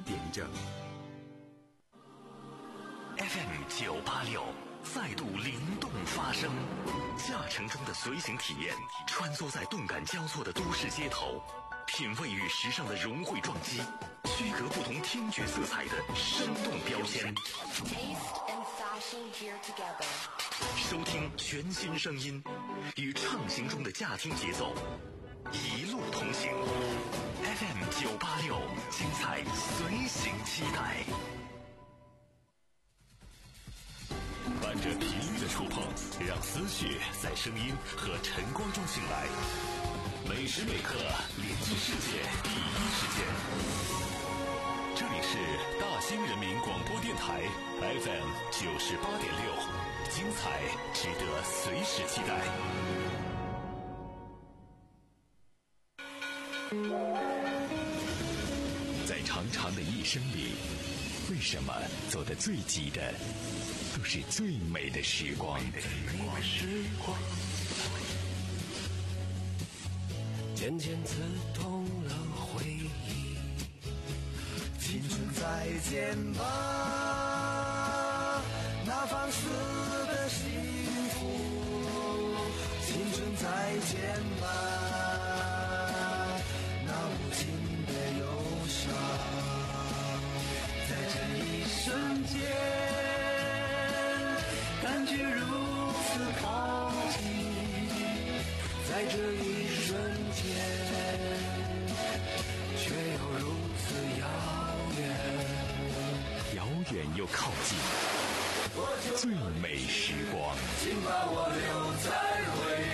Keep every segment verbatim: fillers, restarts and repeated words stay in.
点着。 F M 九八六再度灵动发声，驾乘中的随行体验，穿梭在动感交错的都市街头，品味与时尚的融汇撞击，区隔不同听觉色彩的生动标签。收听全新声音，与畅行中的驾听节奏，一路同行。F M 九八六，精彩随行期待。伴着频率的触碰，让思绪在声音和晨光中醒来。每时每刻连接世界第一时间。这里是大兴人民广播电台 F M 九十八点六，精彩值得随时期待。在长长的一生里，为什么走得最急的都是最美的时光？ 渐渐刺痛了回忆，青春再见吧，那放肆的幸福，青春再见吧，那无尽的忧伤，在这一瞬间感觉如此靠近，在这一瞬间却又如此遥远， 遥远又靠近，最美时光， 请把我留在回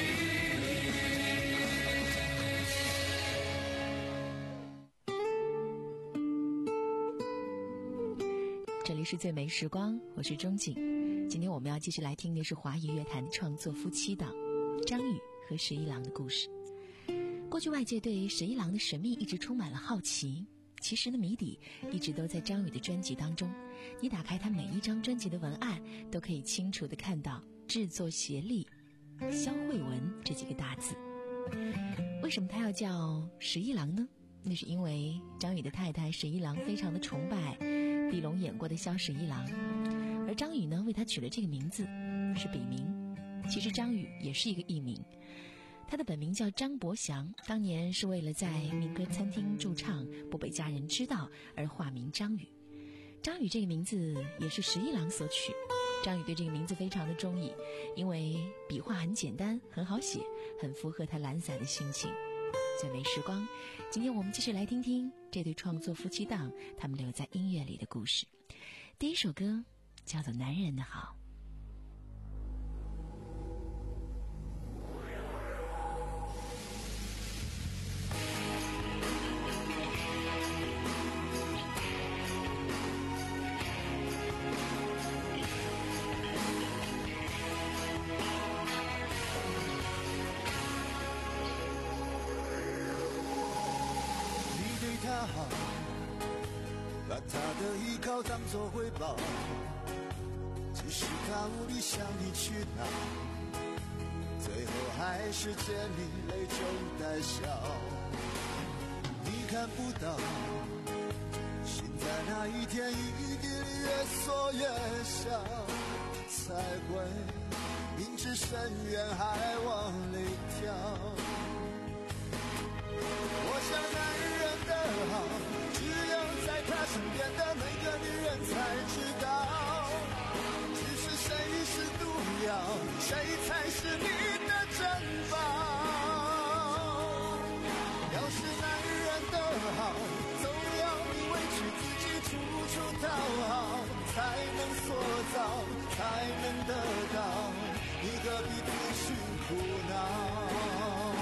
忆里。这里是最美时光，我是钟景。今天我们要继续来听的是华语乐坛创作夫妻档张宇和十一郎的故事。过去外界对十一郎的神秘一直充满了好奇，其实呢，谜底一直都在张宇的专辑当中。你打开他每一张专辑的文案，都可以清楚地看到制作协力肖慧文这几个大字。为什么他要叫十一郎呢？那是因为张宇的太太十一郎非常的崇拜狄龙演过的萧十一郎，而张宇呢为他取了这个名字是笔名。其实张宇也是一个艺名，他的本名叫张伯祥，当年是为了在民歌餐厅驻唱不被家人知道而化名张宇。张宇这个名字也是十一郎所取，张宇对这个名字非常的中意，因为笔画很简单，很好写，很符合他懒散的心情。最美时光，今天我们继续来听听这对创作夫妻档他们留在音乐里的故事。第一首歌叫做《男人的好》。 把他的依靠当作回报，即使他无力向你取闹，最后还是见你泪就带笑。你看不到，心在那一天一滴里越缩越小，才会明知深渊还往里跳。我想男人的好，只有在他身边的每个女人才知道，只是谁是毒药，谁才是你的珍宝。要是男人的好，总要你委屈自己处处讨好，才能塑造，才能得到，你何必自寻苦恼。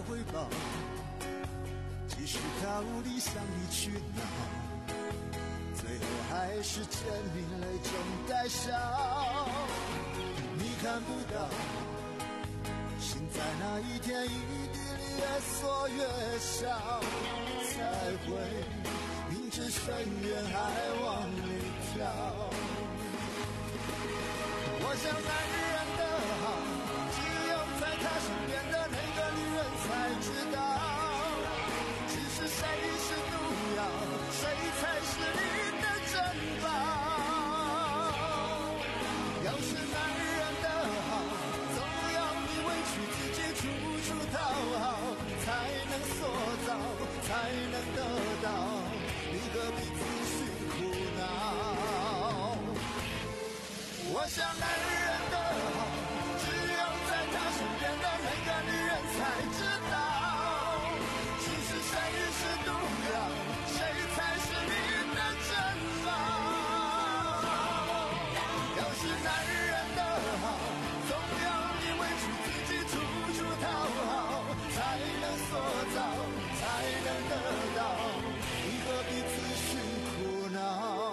回报，即使他无力向你去闹，最后还是见你泪中带笑。你看不到，心在那一天一地里越缩越小，才会明知深渊还往里跳。我想男人的好，只有在他身边的那个女人才知道，只是谁是毒药，谁才是你的珍宝。要是男人的好，总要你委屈自己处处讨好，才能塑造，才能得到，你何必自寻苦恼？我想男人的好，只有在他身边的那个女人才知道，其实谁是毒药，谁才是你的珍宝。要是男人的好，总要你委屈自己处处讨好，才能塑造，才能得到，你何必自寻苦恼？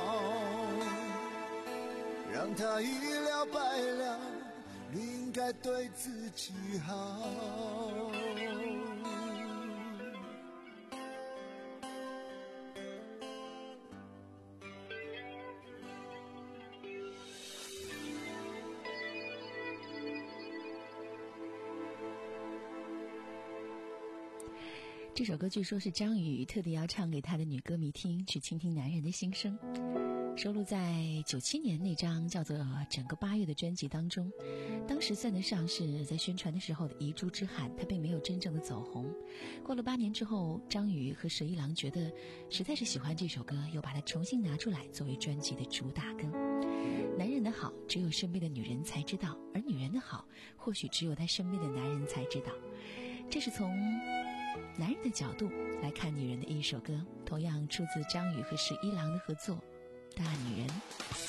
让他一了百了，你应该对自己好。 这首歌据说是张宇特地要唱给他的女歌迷听，去倾听男人的心声。收录在九七年那张叫做《整个八月》的专辑当中，当时算得上是在宣传的时候的遗珠之憾，他并没有真正的走红。过了八年之后，张宇和蛇一郎觉得实在是喜欢这首歌，又把它重新拿出来作为专辑的主打歌。男人的好，只有身边的女人才知道，而女人的好，或许只有他身边的男人才知道。这是从男人的角度来看女人的一首歌，同样出自张宇和十一郎的合作《大女人》。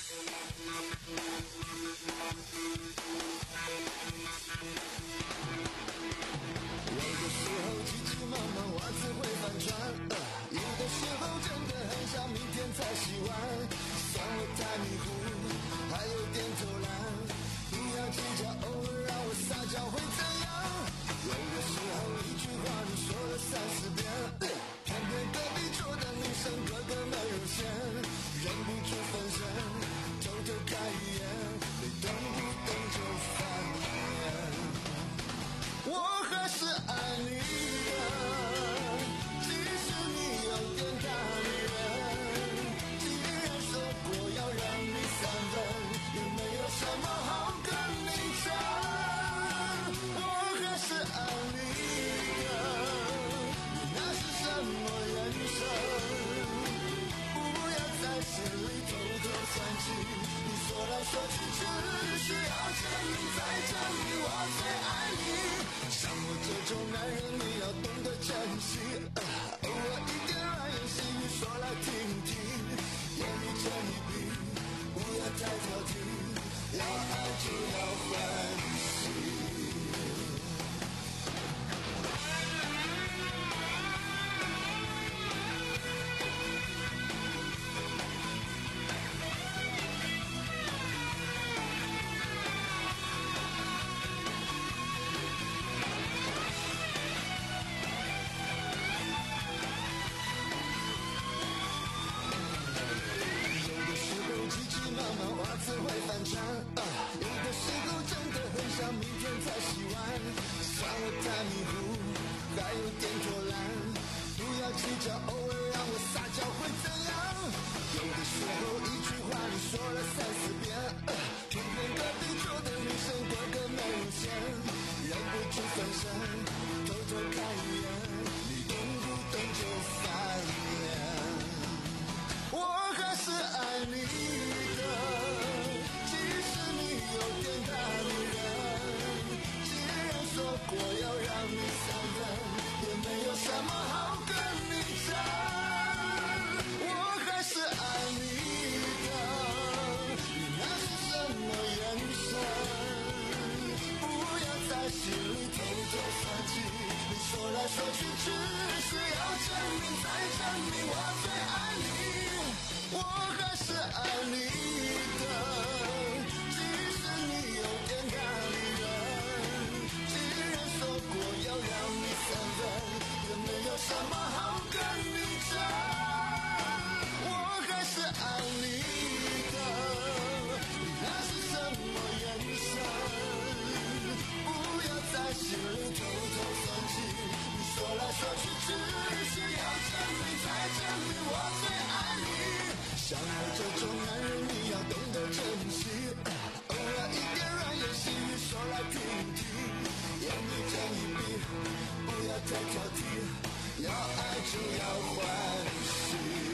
有的时候急急忙忙袜子会翻船，呃、有的时候真的很想明天才洗完，算我太迷糊，还有点偷懒，不要计较，偶尔让我撒娇会怎样？有的时候一句话你说了三四遍，呃、偏偏隔壁桌的女生个个没有钱，忍不住分身，偷偷看一眼，你动不动就翻脸。我还是爱你的，即使你有点大女人，既然说过要让你三分，也没有什么好跟你讲。我还是爱你的，那是什么人生？不要在心里偷偷算计，你说来说去只需要证明再证明我最爱你。像我这种男人你要懂得珍惜，呃、偶尔一点软言细语说来听听，眼里这一笔不要太挑剔，要爱就要欢喜。 我要让你三分，也没有什么好跟你讲。 说去，只是要证明再证明我最爱你，我还是爱你的，即使你有点咖喱人，既然说过要让你三分，也没有什么好跟你争，我还是爱你的，那是什么眼神，不要在心里偷偷算计，你说来说去只是要证明再证明我最爱你，像我这种男人你要懂得珍惜，偶尔一点软言细语说来听听，言语睁一闭，不要太挑剔，要爱就要欢喜。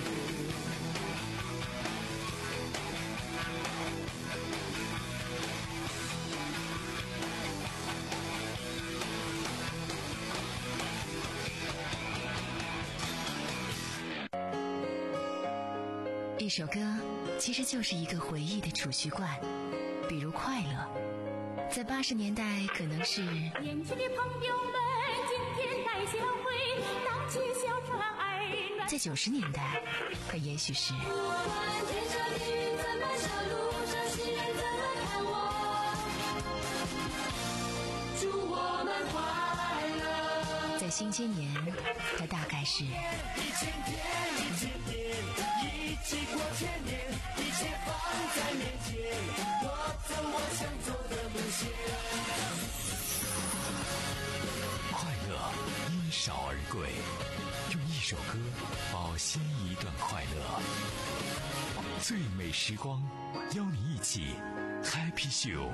一首歌其实就是一个回忆的储蓄罐，比如快乐，在八十年代可能是年轻的朋友们今天带笑会荡起小船儿， 在九十年代可也许是不管天上地狱怎么笑，路上行人怎么看我，祝我们快乐。 在新千年它大概是一千天一千年，一起过千年，一切放在面前，我走我想走的路线。 快乐因少而贵，用一首歌保鲜一段快乐。最美时光，邀你一起 Happy Show。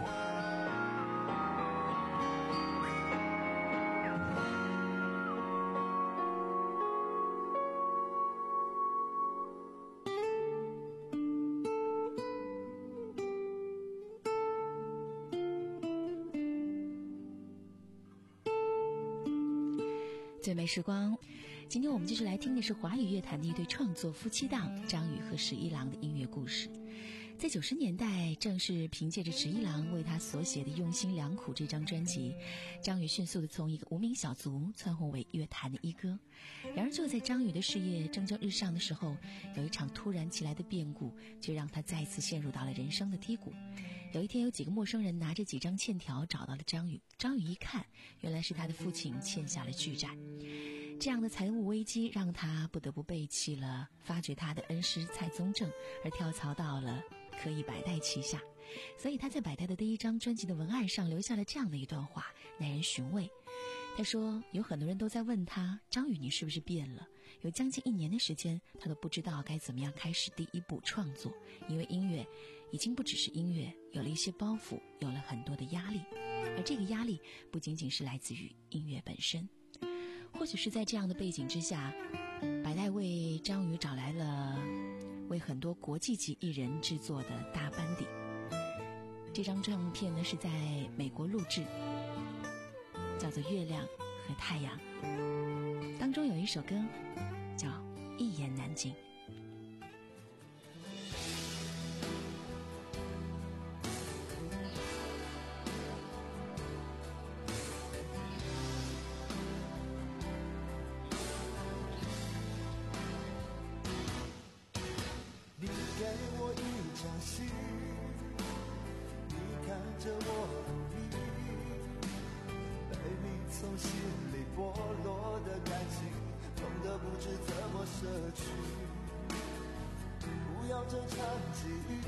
最美时光，今天我们继续来听的是华语乐坛的一对创作夫妻档张宇和十一郎的音乐故事。在九十年代，正是凭借着十一郎为他所写的《用心良苦》这张专辑，张宇迅速地从一个无名小卒蹿红为乐坛的一哥。然而就在张宇的事业蒸蒸日上的时候，有一场突然其来的变故，却让他再次陷入到了人生的低谷。有一天，有几个陌生人拿着几张欠条找到了张宇，张宇一看，原来是他的父亲欠下了巨债。这样的财务危机让他不得不背弃了发掘他的恩师蔡宗正，而跳槽到了可以百代旗下。所以他在百代的第一张专辑的文案上留下了这样的一段话，耐人寻味。他说，有很多人都在问他，张宇你是不是变了？有将近一年的时间，他都不知道该怎么样开始第一步创作，因为音乐已经不只是音乐，有了一些包袱，有了很多的压力，而这个压力不仅仅是来自于音乐本身。或许是在这样的背景之下，百代为张宇找来了为很多国际级艺人制作的大班底。这张唱片呢是在美国录制，叫做《月亮和太阳》，当中有一首歌叫《一言难尽》。 你给我一张心，你看着我努力，被你从心里剥落的感情，痛得不知怎么舍去。不要这场际遇，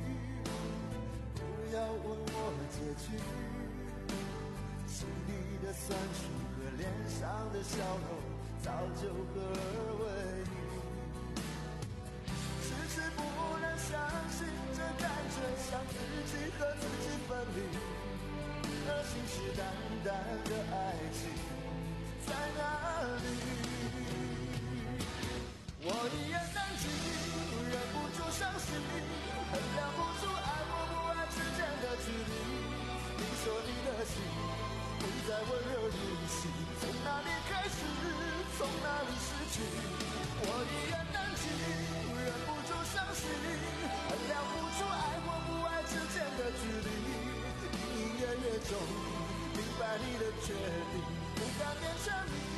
不要问我结局，心里的酸楚和脸上的笑容，早就合而为一。是不能相信，这感觉像自己和自己分离，而信誓旦旦的爱情在哪里？我一言难尽，忍不住伤心，衡量不出爱或不爱之间的距离。你说你的心会再温热如昔，从哪里开始，从哪里失去？我一言难尽，忍不住伤心，衡量不出爱或不爱之间的距离。隐隐约约中明白你的决定，不敢勉强你。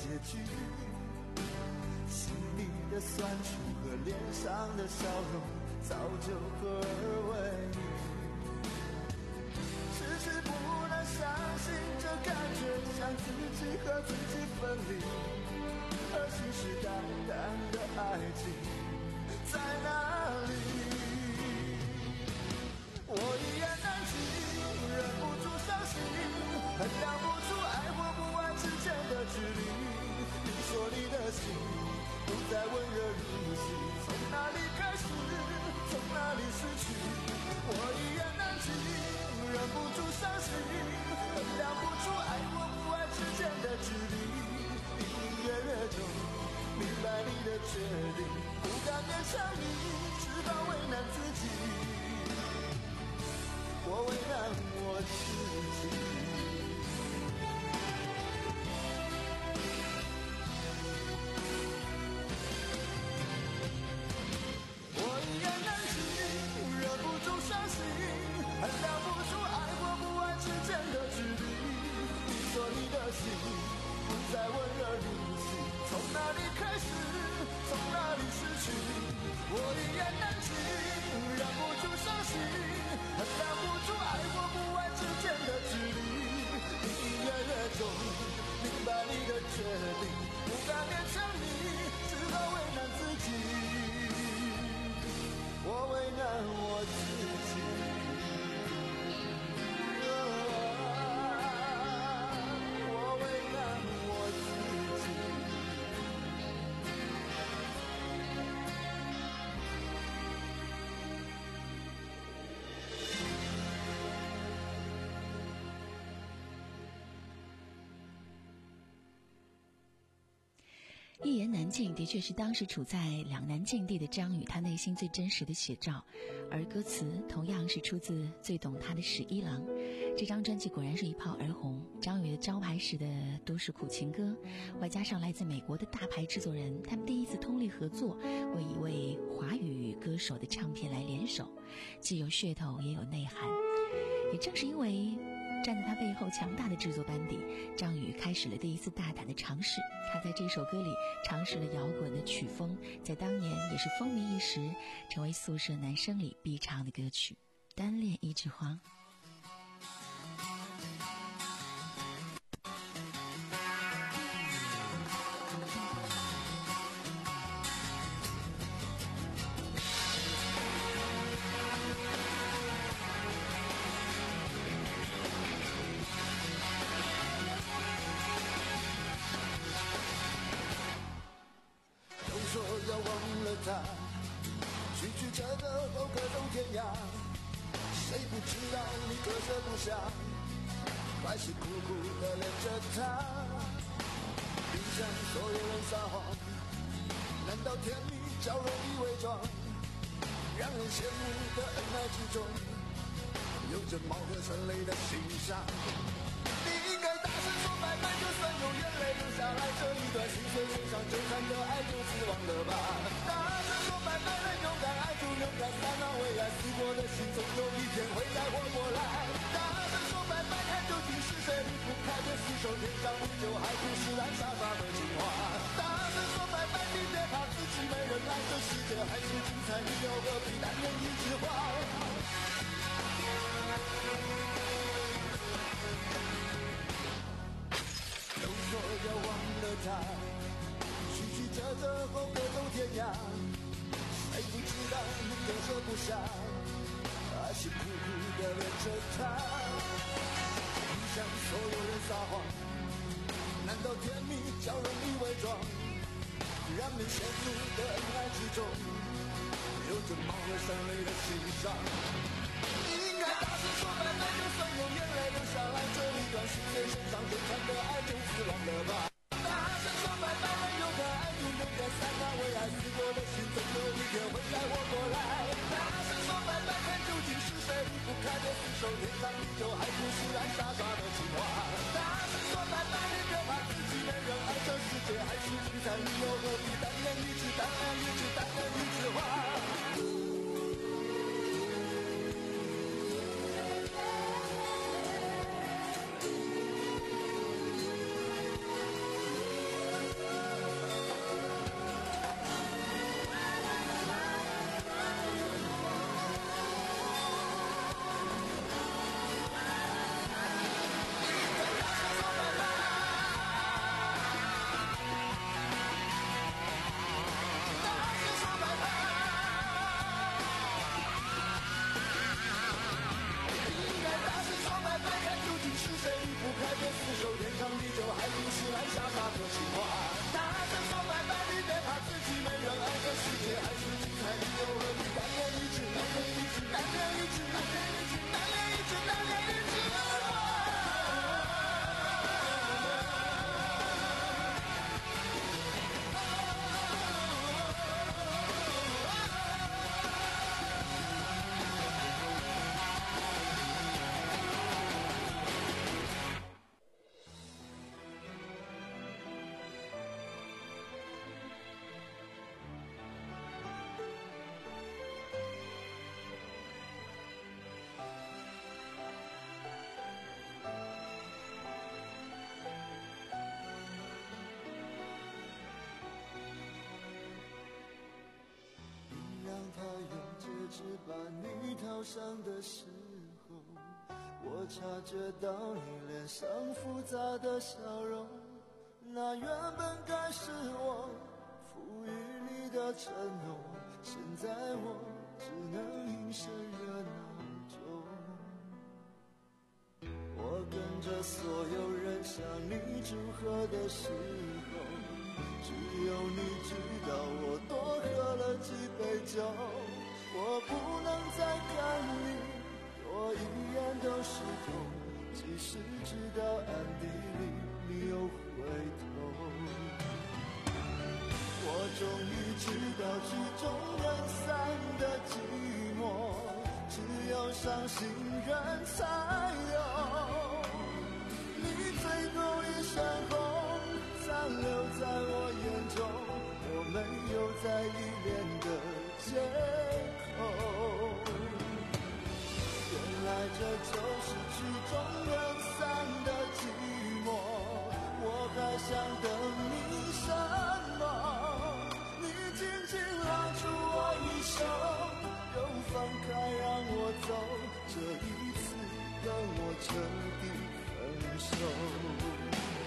局，心里的酸楚和脸上的笑容早就合而为一，迟迟不能相信这感觉像自己和自己分离，而信誓旦旦的爱情在哪里？我一言难尽，忍不住伤心，衡量不出爱或不爱之间的距离。你说你的心不再温热如昔，从哪里开始，从哪里失去？我一言难尽，忍不住伤心，衡量不出爱或不爱之间的距离。隐隐约约中明白你的决定，不敢勉强你，只好为难自己。我为难我自己，我一言难尽，忍不住伤心，衡量不出爱或不爱之间的距离。你说你的心不再温热如昔，从哪里开始，从哪里失去？我一言难尽，忍不住伤心，衡量不出爱或不爱之间的距离。隐隐约约中明白你的决定，不敢勉强你，只好为难自己。我为难我自己，啊、我为难我自己。 一言难尽的确是当时处在两难境地的张宇他内心最真实的写照，而歌词同样是出自最懂他的十一郎。这张专辑果然是一炮而红，张宇的招牌式的都市苦情歌，外加上来自美国的大牌制作人，他们第一次通力合作，为一位华语歌手的唱片来联手，既有噱头也有内涵。也正是因为站在他背后强大的制作班底，张宇开始了第一次大胆的尝试。他在这首歌里尝试了摇滚的曲风，在当年也是风靡一时，成为宿舍男生里必唱的歌曲《单恋一枝花》。 曲曲折折后各走天涯，谁不知道你割舍不下，还是苦苦的恋着他。并向所有人撒谎，难道甜蜜较容易伪装？让人羡慕的恩爱之中，有着貌合神离的欣赏。你应该大声说拜拜，就算有眼泪流下来，这一段心碎身上纠缠的爱就此忘了吧。大声说拜拜，人勇敢爱就勇敢散了，为爱死过的心总有一天会再活过来。大声说拜拜，看究竟是谁离不开这厮守天长地久还不是烂傻傻的情话。大声说拜拜，你别怕自己没人爱，这世界还是精彩，你又何必单恋一枝花。说要忘了他，曲曲折折后各走天涯，谁不知道你割舍不下，还是苦苦的恋着他。你向所有人撒谎，难道甜蜜较容易伪装？让人羡慕的恩爱之中，有着貌合神离的欣赏。你应该大声说拜拜，就算有眼泪流下来，这一段心碎身上纠缠的爱就此忘了吧。大声说拜拜，人勇敢爱就勇敢散啊，为爱死过的心总有一天会再活过来。大声说拜拜，看究竟是谁离不开这厮守天长地久还不是烂傻傻的情话。大声说拜拜，你别怕自己没人爱，这世界还是精彩，你又何必单恋一枝单恋一枝单恋一枝花。 他用戒指把你套上的时候，我察觉到你脸上复杂的笑容，那原本该是我赋予你的承诺，现在我只能隐身热闹中。我跟着所有人向你祝贺的时候，只有你知道我多喝了几杯酒。我不能再看你多一眼都是痛，即使知道暗地里你又回头。我终于知道曲终人散的寂寞，只有伤心人才有。你最后一身红残留在我眼中，我没有再依恋的借口。原来这就是曲终人散的寂寞，我还想等你什么？你紧紧拉住我衣袖，又放开让我走，这一次跟我彻底分手。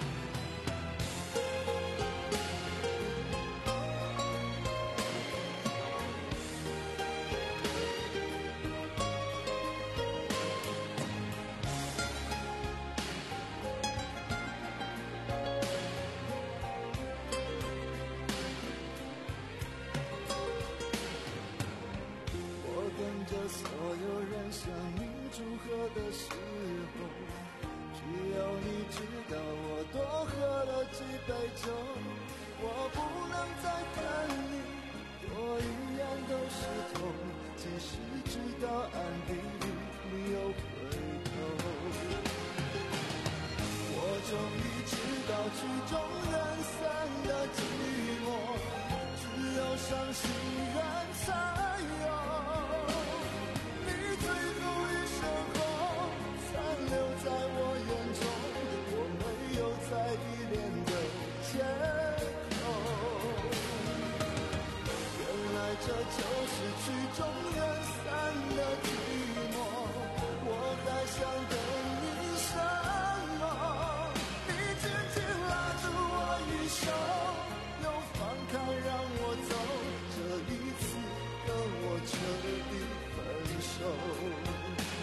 所有人向你祝贺的时候，只有你知道我多喝了几杯酒。我不能再看你多一眼都是痛，即使知道暗地里你又回头。我终于知道曲终人散的寂寞，只有伤心人才有。在我眼中，我没有再依恋的借口。原来这就是曲终人散的寂寞，我还想等你什么？你紧紧拉住我衣袖，又放开让我走，这一次跟我彻底分手。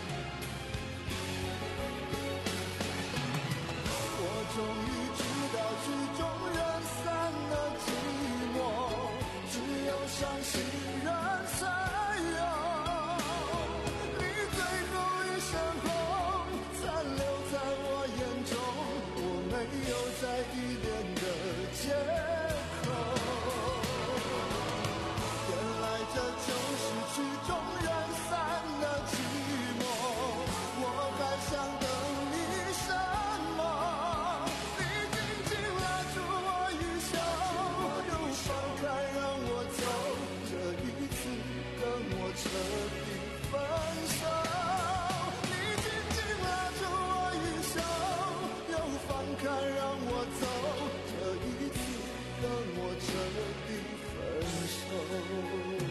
终于知道曲终人散的寂寞，只有伤心人才有。你最后一身红残留在我眼中，我没有再依恋的借口。原来这就是曲终人散的寂寞，我还想等你什么？彻底分手，你紧紧拉住我衣袖，又放开让我走，这一次跟我彻底分手。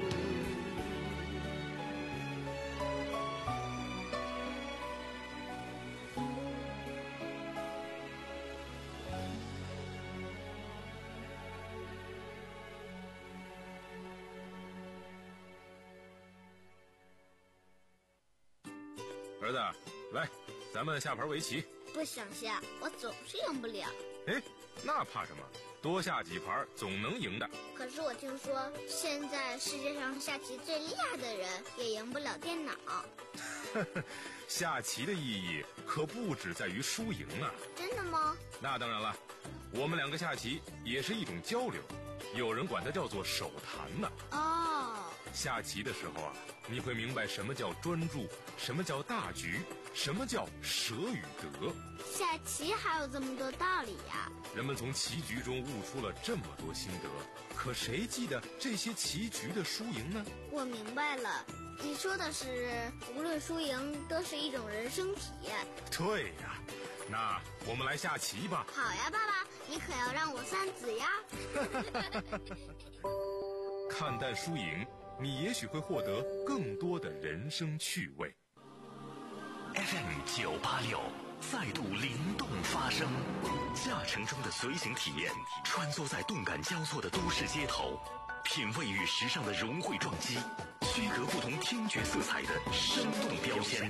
儿子，来，咱们下盘围棋。 不想下，我总是赢不了。 哎，那怕什么？多下几盘总能赢的。 可是我听说，现在世界上下棋最厉害的人也赢不了电脑。 下棋的意义可不只在于输赢啊。 真的吗？ 那当然了，我们两个下棋也是一种交流，有人管它叫做手谈呢。 哦。 下棋的时候啊，你会明白什么叫专注，什么叫大局，什么叫舍与得。 下棋还有这么多道理呀！ 人们从棋局中悟出了这么多心得，可谁记得这些棋局的输赢呢？ 我明白了，你说的是无论输赢都是一种人生体验。 对呀，那我们来下棋吧。 好呀，爸爸，你可要让我三子呀。 看淡输赢， 你也许会获得更多的人生趣味。 F M 九八六再度灵动发声，驾乘中的随行体验，穿梭在动感交错的都市街头，品味与时尚的融汇撞击，区隔不同听觉色彩的生动标签。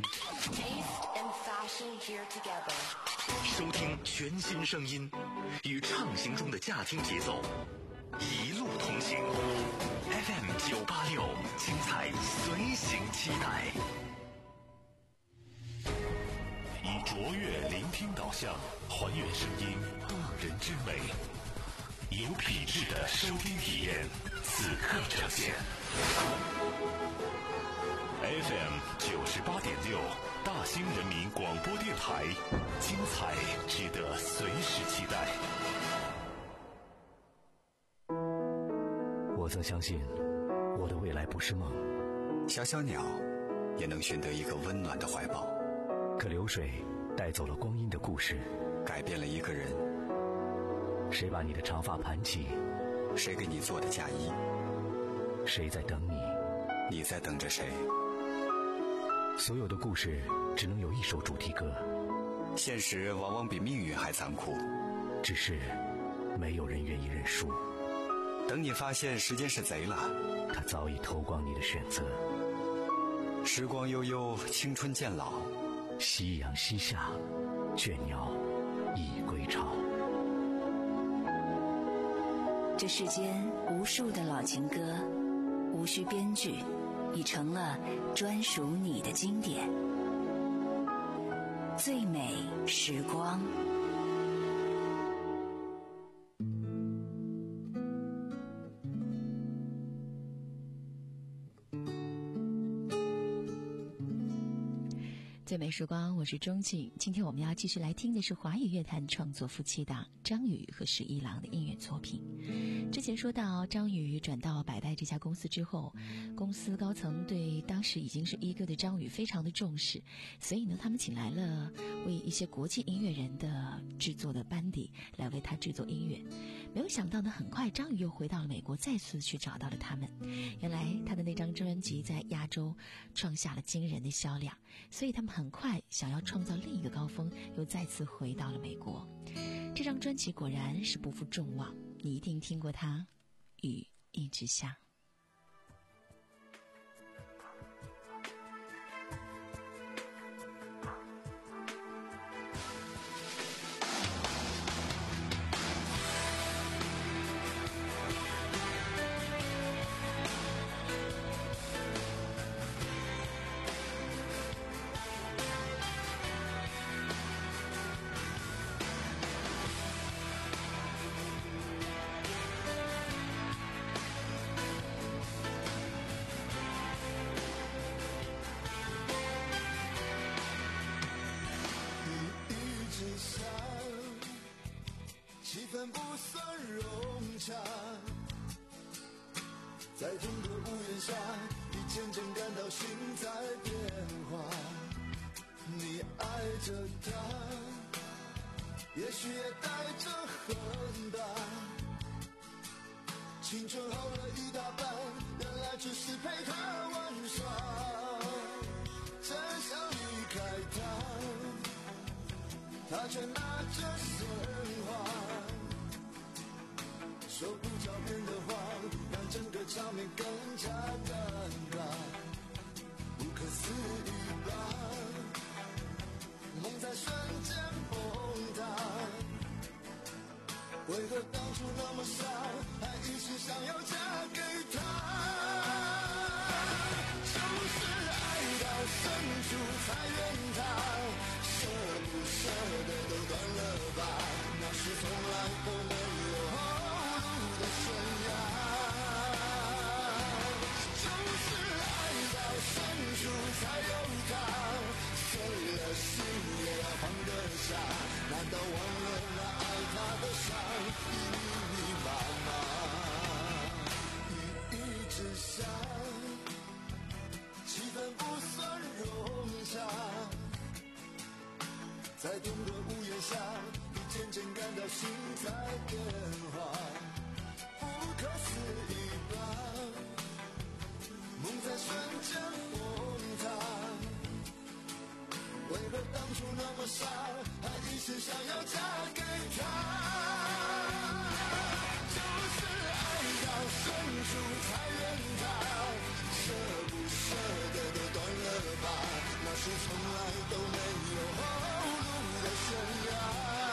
收听全新声音，与畅行中的驾听节奏，一路同行。F M 九八六，精彩随行期待。以卓越聆听导向，还原声音动人之美，有品质的收听体验，此刻呈现。F M 九十八点六，大兴人民广播电台，精彩值得随时期待。 我曾相信，我的未来不是梦。 小小鸟也能寻得一个温暖的怀抱。 可流水带走了光阴的故事， 改变了一个人。 谁把你的长发盘起？ 谁给你做的嫁衣？ 谁在等你？ 你在等着谁？ 所有的故事只能有一首主题歌。 现实往往比命运还残酷， 只是没有人愿意认输。 等你发现时间是贼了， 他早已偷光你的选择。 时光悠悠，青春渐老， 夕阳西下，倦鸟已归巢。 这世间无数的老情歌，无需编剧，已成了专属你的经典。最美时光。 最美时光，我是钟静。今天我们要继续来听的是华语乐坛创作夫妻档张宇和十一郎的音乐作品。之前说到张宇转到百代这家公司之后，公司高层对当时已经是一哥的张宇非常的重视，所以呢他们请来了为一些国际音乐人的制作的班底来为他制作音乐。没有想到呢，很快张宇又回到了美国，再次去找到了他们。原来他的那张专辑在亚洲创下了惊人的销量，所以他们很快想要创造另一个高峰，又再次回到了美国。这张专辑果然是不负众望，你一定听过它，雨一直下。 不算融洽，在同个屋檐下，你渐渐感到心在变化。你爱着他，也许也带着恨吧。青春耗了一大半，原来只是陪他玩耍。真想离开他，他却拿着鲜花。说不着边的话，让整个场面更加尴尬，不可思议吧？梦在瞬间崩塌，为何当初那么傻，还一直想要嫁给他？就是爱到深处才怨他，舍不舍得都断了吧？那是从来都没有的悬崖，就是爱到深处才有他，碎了心也要放得下。难道忘了那爱他的伤密密麻麻？雨一直下，气氛不算融洽，在同个屋檐下，你渐渐感到心在变化。不可思议吧， 是想要嫁给他，就是爱到深处才怨他，舍不舍得都断了吧，那是从来都没有后路的悬崖。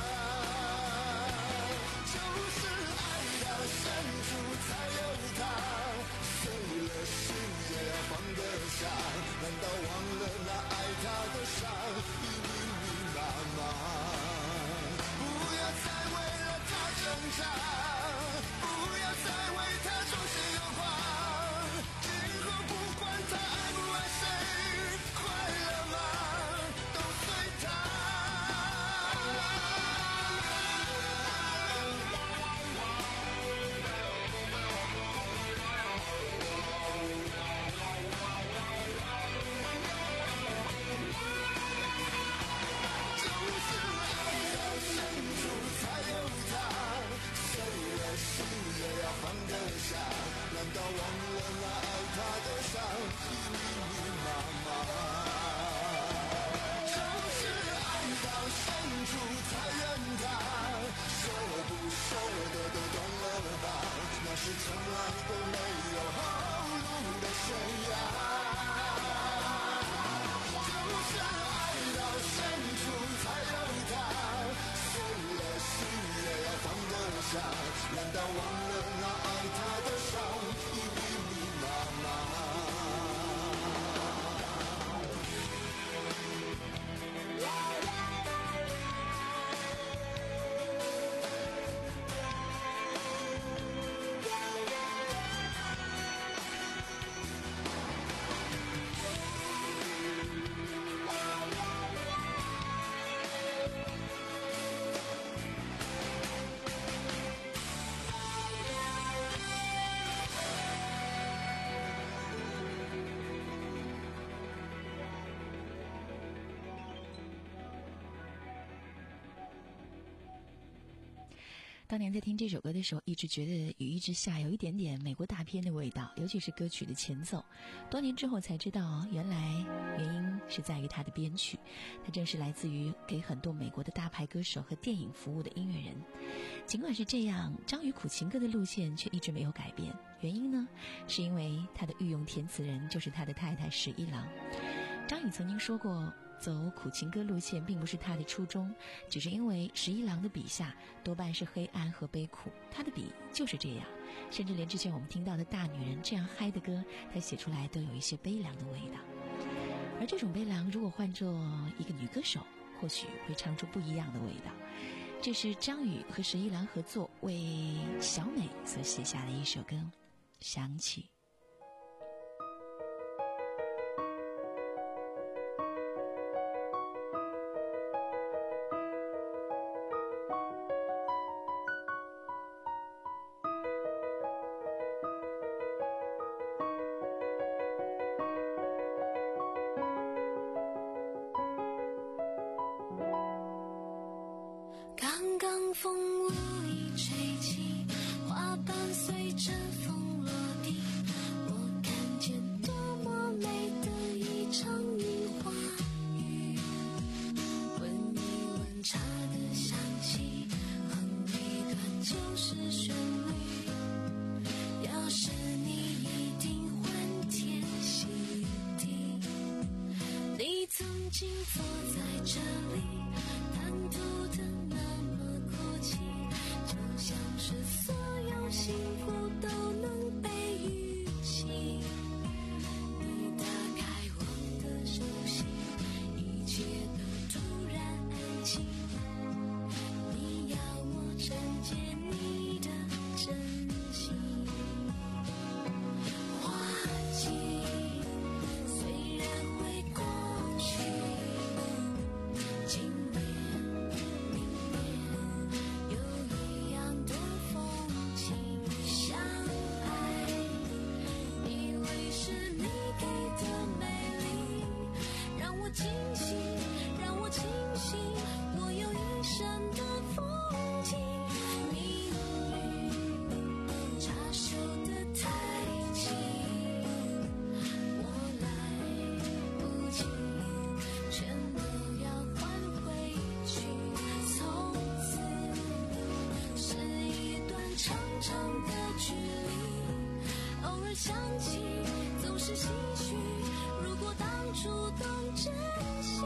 就是爱到深处才有他，碎了心也要放得下，难道忘了那爱他的伤已密密麻麻？不要再为了他挣扎，不要再为他忠心有话，今后不管他爱不爱谁，快乐吗都随他。放得下，难道忘了那爱他的伤已密密麻麻？就是爱到深处才怨他，舍不舍得都断了吧，那是从来都没有后路的悬崖。就是爱到深处才有他，碎了心也要放得下，难道忘了那爱他的伤已密密麻麻？ 当年在听这首歌的时候，一直觉得《雨一直下》有一点点美国大片的味道，尤其是歌曲的前奏。多年之后才知道，原来原因是在于它的编曲，它正是来自于给很多美国的大牌歌手和电影服务的音乐人。尽管是这样，张宇苦情歌的路线却一直没有改变。原因呢，是因为他的御用填词人就是他的太太史一郎。张宇曾经说过，走苦情歌路线并不是他的初衷，只是因为史一郎的笔下多半是黑暗和悲苦，他的笔就是这样，甚至连之前我们听到的大女人这样嗨的歌，他写出来都有一些悲凉的味道。而这种悲凉如果换作一个女歌手，或许会唱出不一样的味道。这是张宇和史一郎合作为小美所写下的一首歌《想起》。 风无意吹起，花瓣随着风落地，我看见多么美的一场樱花雨。闻一闻茶的香气，哼一段旧时旋律，要是你一定欢天喜地。你曾经坐在这里，单独的就像是所有幸福都能被预期，你打开我的手心，一切都突然安静，你要我承接你的真心。花季虽然会过去，今年明年有一样的风景，相爱以为是你给的美丽，让我惊喜，让我清醒，我有一生的风景。命运插手的太急，我来不及，全都要还回去。 想起总是唏嘘，如果当初懂珍惜。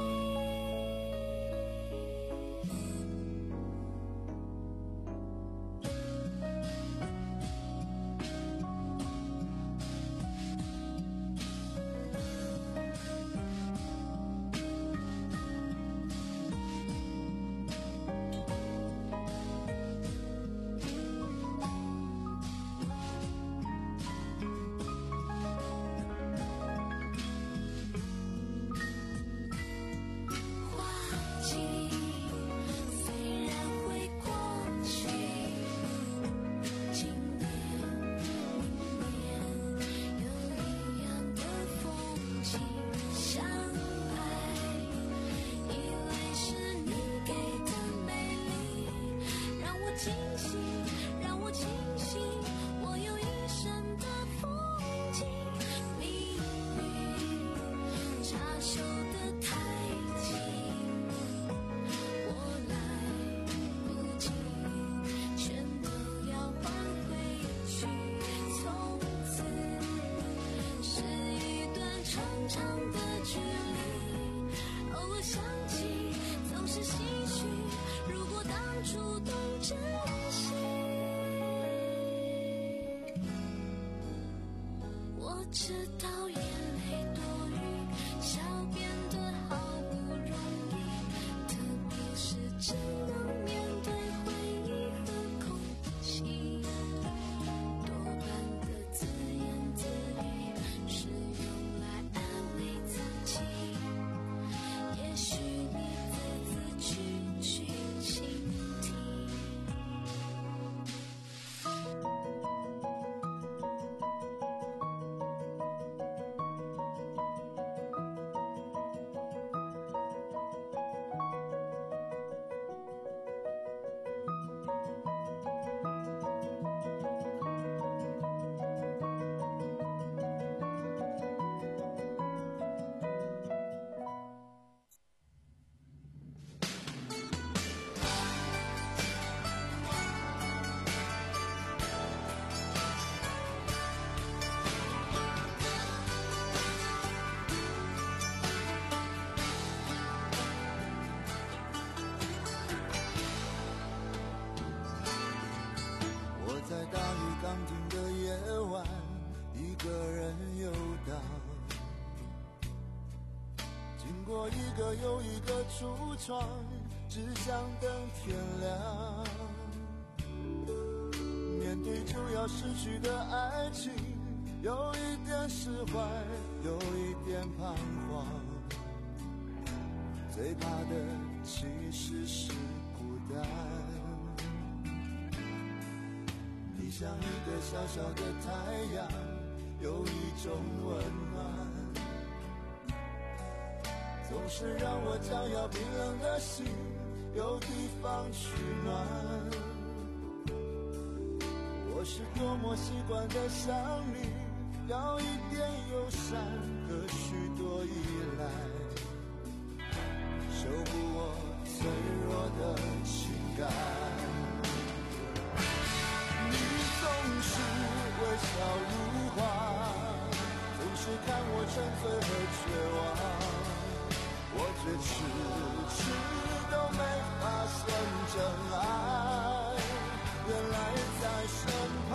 直到眼泪多余，笑变得好不容易，特别是只能面对回忆和空气，多半的自言自语是用来安慰自己，也许你字字句句倾听。 在大雨刚停的夜晚，一个人游荡，经过一个又一个橱窗，只想等天亮。面对就要失去的爱情，有一点释怀，有一点彷徨。最怕的其实是孤单。你像一个小小的太阳，有一种温暖，总是让我将要冰冷的心有地方取暖。我是多么习惯的想你，要一点友善和许多依赖，守护我脆弱的情感。总是微笑如花，总是看我沉醉和绝望，我却迟迟都没发现真爱原来在身旁。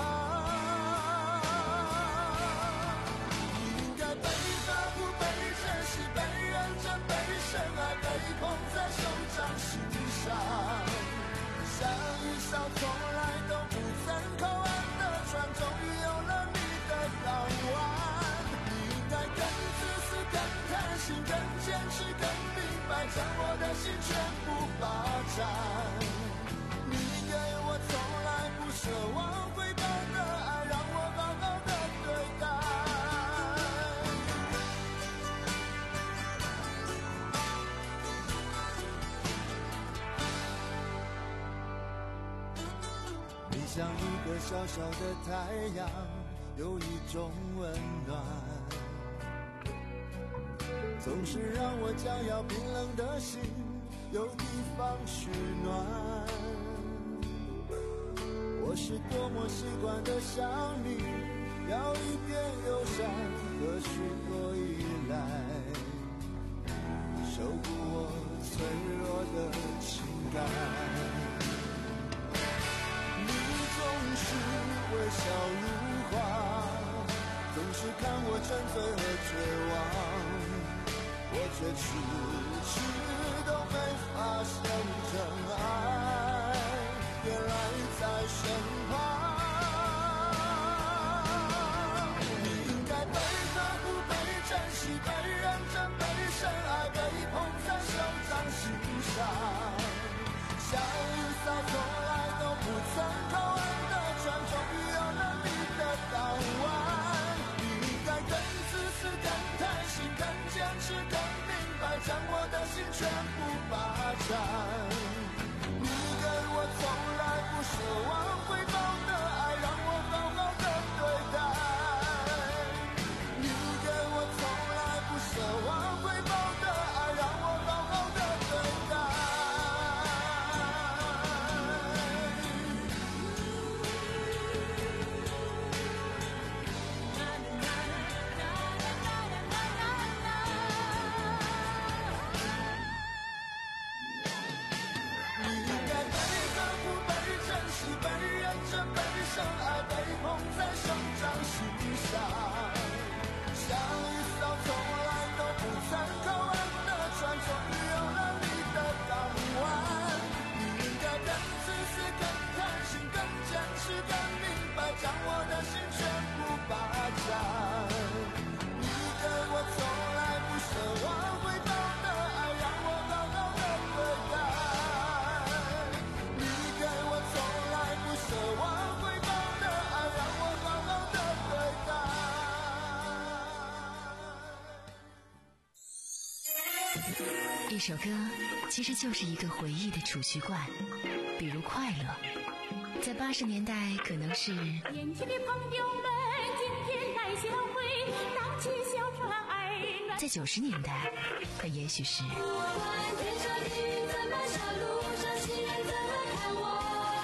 你应该被呵护、被珍惜、被认真、被深爱、被捧在手掌心上，像一艘从来都不曾靠岸的船，终于有了你的港湾。你应该更自私、更贪心、更坚持、更明白，将我的心全部霸占。你给我从来不奢望回报的爱，让我好好的对待。你像一个小小的太阳，有一种温暖，总是让我将要冰冷的心有地方取暖。我是多么习惯的想你， 要一点忧伤和许多依赖，守护我脆弱的情感。你总是微笑如花，总是看我沉醉和绝望，我却迟迟都没发现真爱原来在身旁。你应该被呵护、被珍惜、被认真、被深爱，被捧在手掌心上，像一艘从来都不曾靠岸的船，终于有了你的港湾。你应该更自私、更贪心、更坚持、更明白，将我的心全部霸占。你给我从来不奢望回报的爱，让我好好的对待。你给我从来不奢望回报的爱，让我好好的对待。深爱被捧在手掌心上，像一艘从来都不曾靠岸的船，终于有了你的港湾。你应该更自私、更贪心、更坚持、更明白，将我的心全部霸占。你给我从来不奢望回报的爱，让我好好的对待。你给我从来不奢望一首歌其实就是一个回忆的储蓄罐，比如快乐，在八十年代可能是年轻的朋友们今天带笑会，荡起小船儿暖。 在九十年代它也许是不管天上雨怎么下，路上行人怎么看我，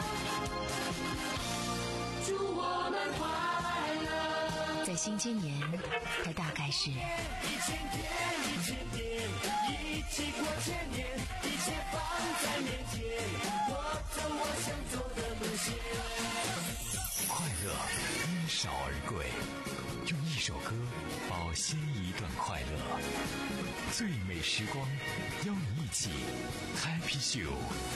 祝我们快乐。 在新今年它大概是一千天一千天一起过千年，一切放在面前，我走我想走的路线。 快乐因少而贵，用一首歌保鲜一段快乐。最美时光，邀你一起 Happy Show。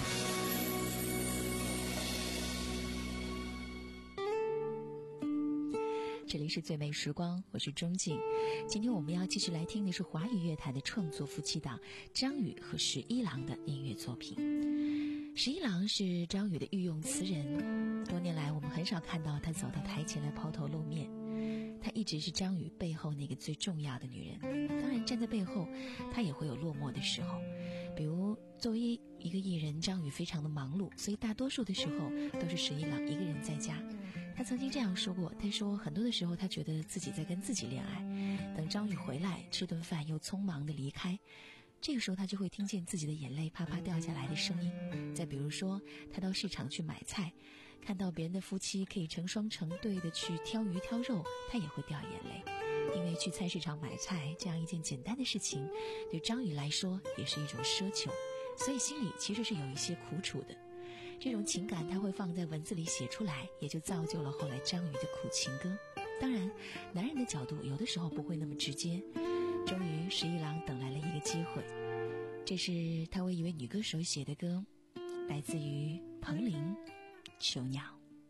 这里是最美时光，我是钟静。今天我们要继续来听的是华语乐坛的创作夫妻档张宇和十一郎的音乐作品。十一郎是张宇的御用词人，多年来我们很少看到他走到台前来抛头露面，她一直是张宇背后那个最重要的女人。当然站在背后她也会有落寞的时候，比如作为一个艺人，张宇非常的忙碌，所以大多数的时候都是十一郎一个人在家。他曾经这样说过，他说很多的时候他觉得自己在跟自己恋爱，等张宇回来吃顿饭又匆忙的离开，这个时候他就会听见自己的眼泪啪啪掉下来的声音。再比如说他到市场去买菜，看到别人的夫妻可以成双成对的去挑鱼挑肉，他也会掉眼泪。因为去菜市场买菜这样一件简单的事情，对张宇来说也是一种奢求，所以心里其实是有一些苦楚的。这种情感他会放在文字里写出来，也就造就了后来张宇的苦情歌。当然男人的角度有的时候不会那么直接，终于十一郎等来了一个机会，这是他为一位女歌手写的歌，来自于彭羚《囚鸟》。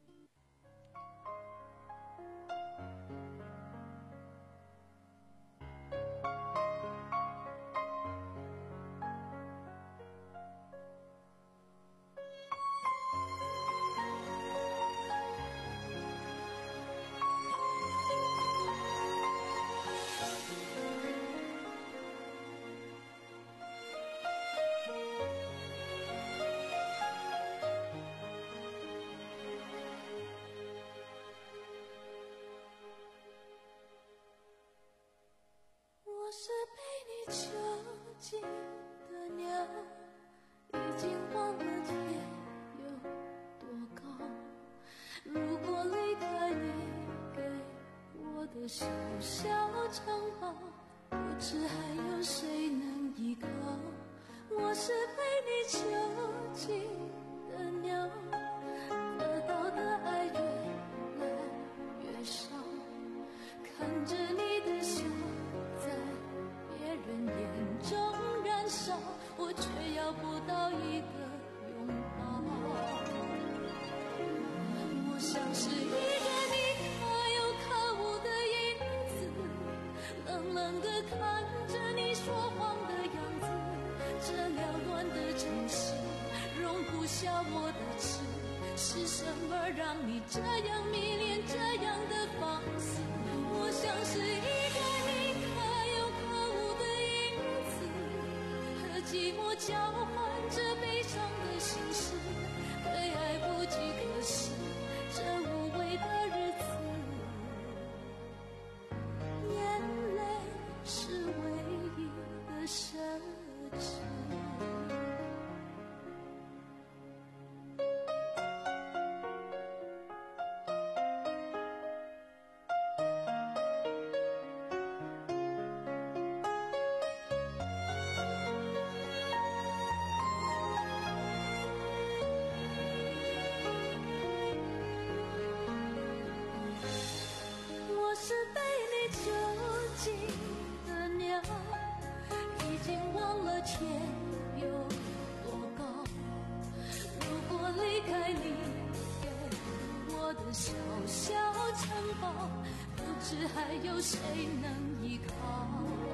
我是被你囚禁的鸟，已经忘了天有多高。如果离开你给的小小城堡，不知还有谁能依靠。我是被你囚禁的鸟，得到的爱越来越少，看着你的笑在别人眼中燃烧，我却要不到一个拥抱。我像是一个你可有可无的影子，冷冷地看着你说谎的样子。这缭乱的城市容不下我的痴，是什么让你这样迷恋，这样的放肆？我像是一个你可有可无的影子，和寂寞交换着悲伤的心事，对爱不计可施，这无味的日子，眼泪是唯一的奢侈。我是被你囚禁的鸟，已经忘了天有多高。如果离开你给我的小小城堡，不知还有谁能依靠。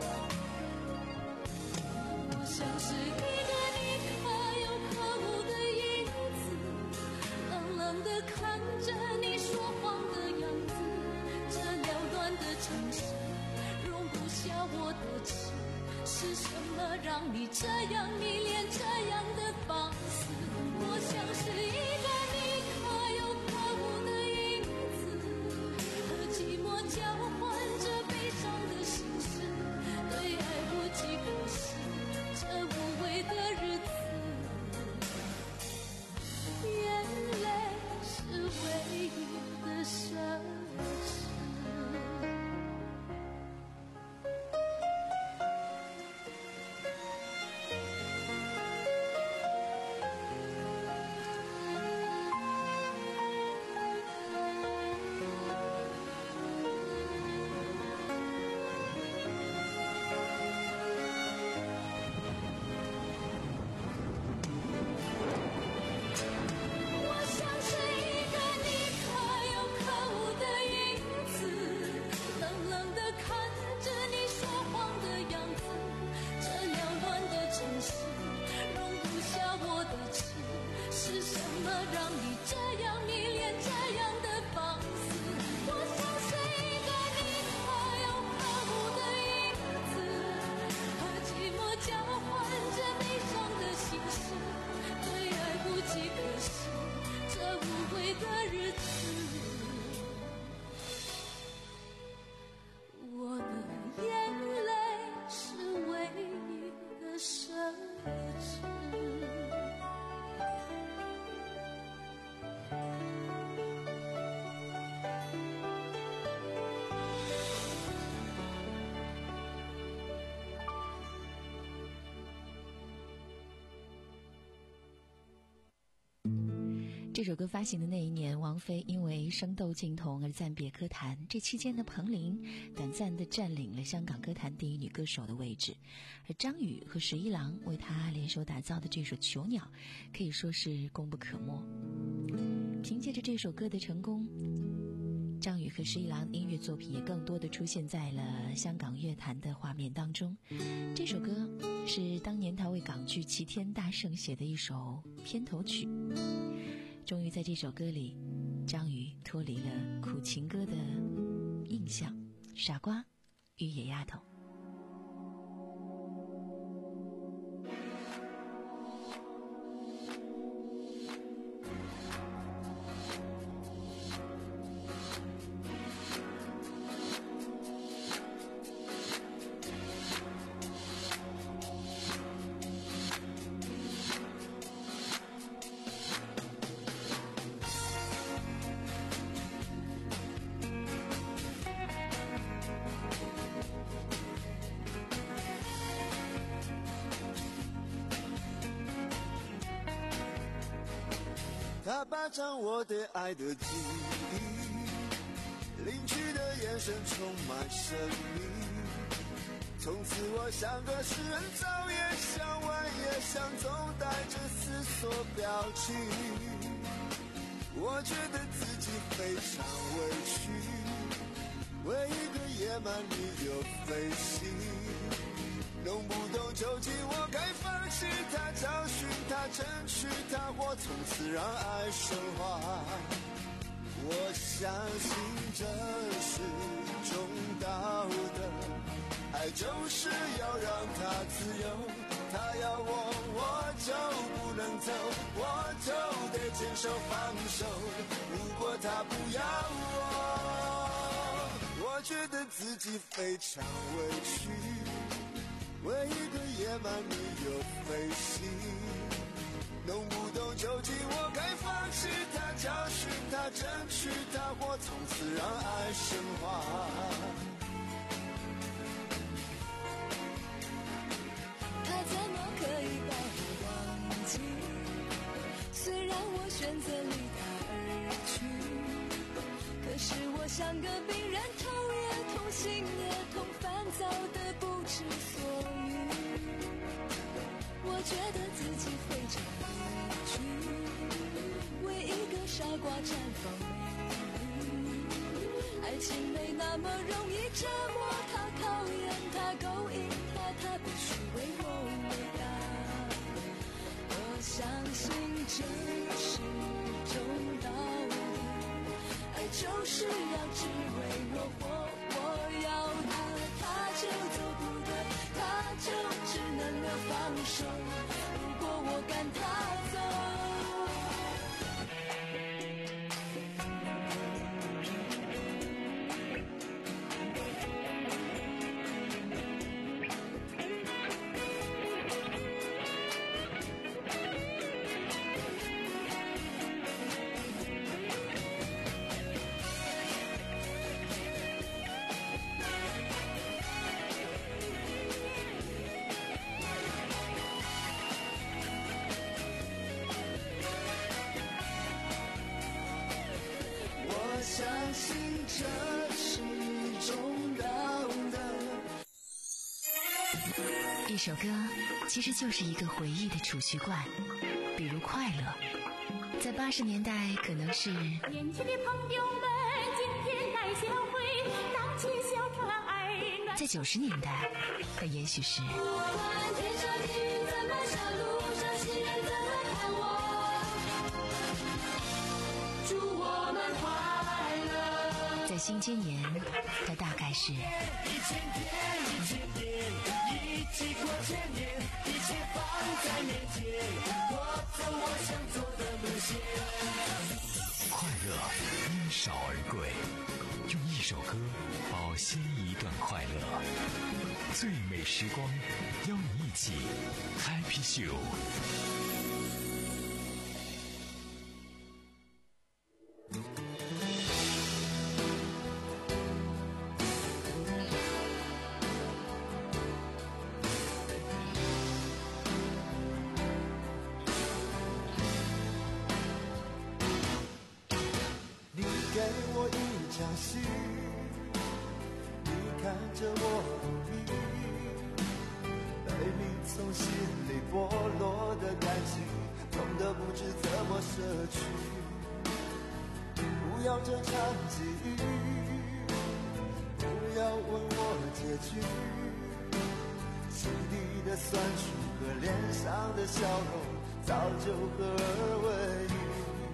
我像是一个你可有可无的影子，冷冷地看着你说谎的样子。这缭乱的城市容不下我的痴，是什么让你这样迷恋，这样的放肆？我像是一个你可有可无的影子，和寂寞交换着悲伤的心事，对爱不计可施，这无味的日子，眼泪是唯一的奢侈。 这首歌发行的那一年，王菲因为生斗镜头而暂别歌坛。这期间的彭羚短暂地占领了香港歌坛第一女歌手的位置，而张宇和十一郎为她联手打造的这首《囚鸟》可以说是功不可没。凭借着这首歌的成功，张宇和十一郎音乐作品也更多地出现在了香港乐坛的画面当中。这首歌是当年他为港剧《齐天大圣》写的一首片头曲。终于在这首歌里，张宇脱离了苦情歌的印象，傻瓜与野丫头。 掌我对爱的记忆，领取的眼神充满神秘。从此我像个诗人，早也想晚也想，总带着思索表情。我觉得自己非常委屈，为一个野蛮女友费心。弄不懂究竟我该放弃他，找寻他，争取他，或从此让爱升华。我相信这是种道德，爱就是要让他自由，他要我我就不能走，我就得坚守放手。如果他不要我，我觉得自己非常委屈，为一个野蛮女友费心。弄不懂究竟我该放弃他，找寻他，争取他，或从此让爱升华。 他怎么可以把我忘记？虽然我选择离他而去，可是我像个病人，头也痛，心也痛，烦躁的不知所云。我觉得自己非常委屈，为一个傻瓜绽放美丽。爱情没那么容易，折磨他，考验他，勾引他，他必须为我伟大。我相信这是种道理，爱就是要只为我活。我要他，他就做不得，他就只能够放手。如果我赶他走。 相信这是种道德。 一首歌其实就是一个回忆的储蓄罐，比如快乐，在八十年代可能是年轻的朋友们，今天带小会，荡起小船儿暖。 在九十年代，它也许是不管天上的云怎么下，路上行人怎么看我，祝我们快乐。 在新千年，它大概是一千天一千年，一起过千年，一切放在面前，我走我想走的路线。 快乐因少而贵，用一首歌保鲜一段快乐。最美时光，邀你一起 Happy Show。 给我一场戏，你看着我努力，被你从心里剥落的感情，痛得不知怎么舍去。不要这场际遇，不要问我结局，心底的酸楚和脸上的笑容，早就合二为一。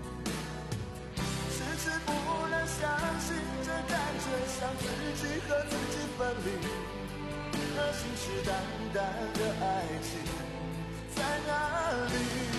是不能相信，这感觉像自己和自己分离。那信誓旦旦的爱情在哪里？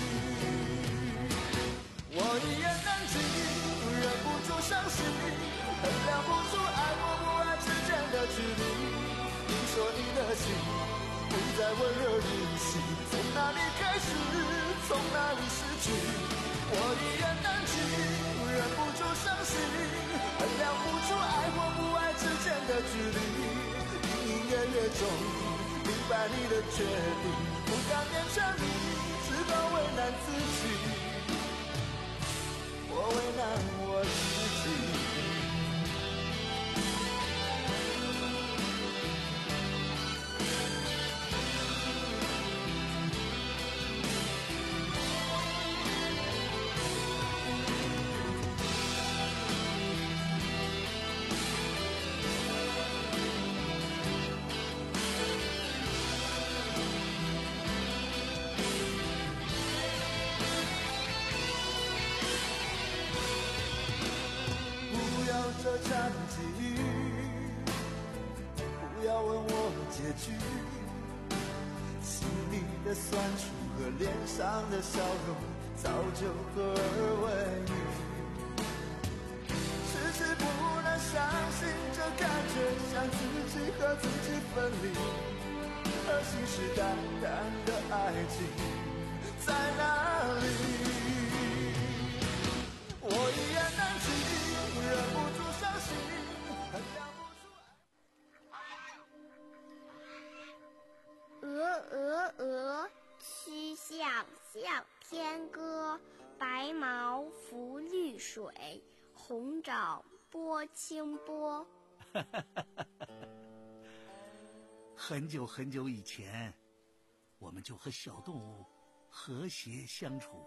我一言难尽，忍不住伤心，衡量不出爱或不爱之间的距离。你说你的心不再温热任性，从哪里开始，从哪里失去？我一言难尽，忍不住伤心，衡量不出爱或不爱之间的距离。隐隐约约中，明白你的决定，不敢勉强你，只好为难自己。我多为难我自己。这场际遇，不要问我结局，心里的酸楚和脸上的笑容早就合二为一，迟迟不能相信这感觉像自己和自己分离，而信誓旦旦的爱情在哪里？我一言难尽，忍不住伤心，衡量不出。 鹅鹅鹅，曲项向天歌。白毛浮绿水，红掌拨清波。 很久很久以前，我们就和小动物和谐相处。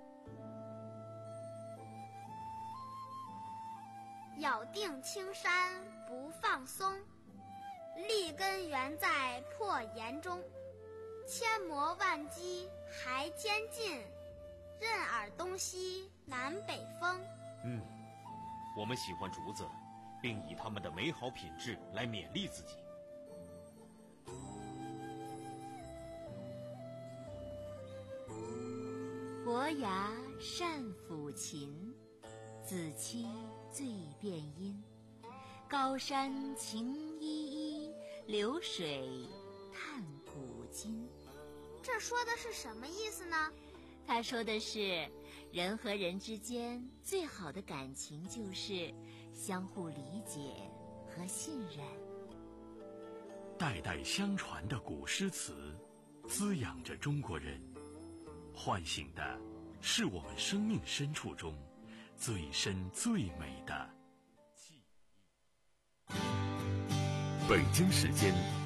咬定青山不放松，立根原在破岩中。千磨万击还坚劲，任尔东西南北风。 嗯，我们喜欢竹子，并以它们的美好品质来勉励自己。 伯牙善抚琴，子期最辨音。高山晴依依，流水叹古今。 这说的是什么意思呢？ 他说的是，人和人之间最好的感情就是相互理解和信任。 代代相传的古诗词，滋养着中国人，唤醒的是我们生命深处中最深最美的记忆。 北京时间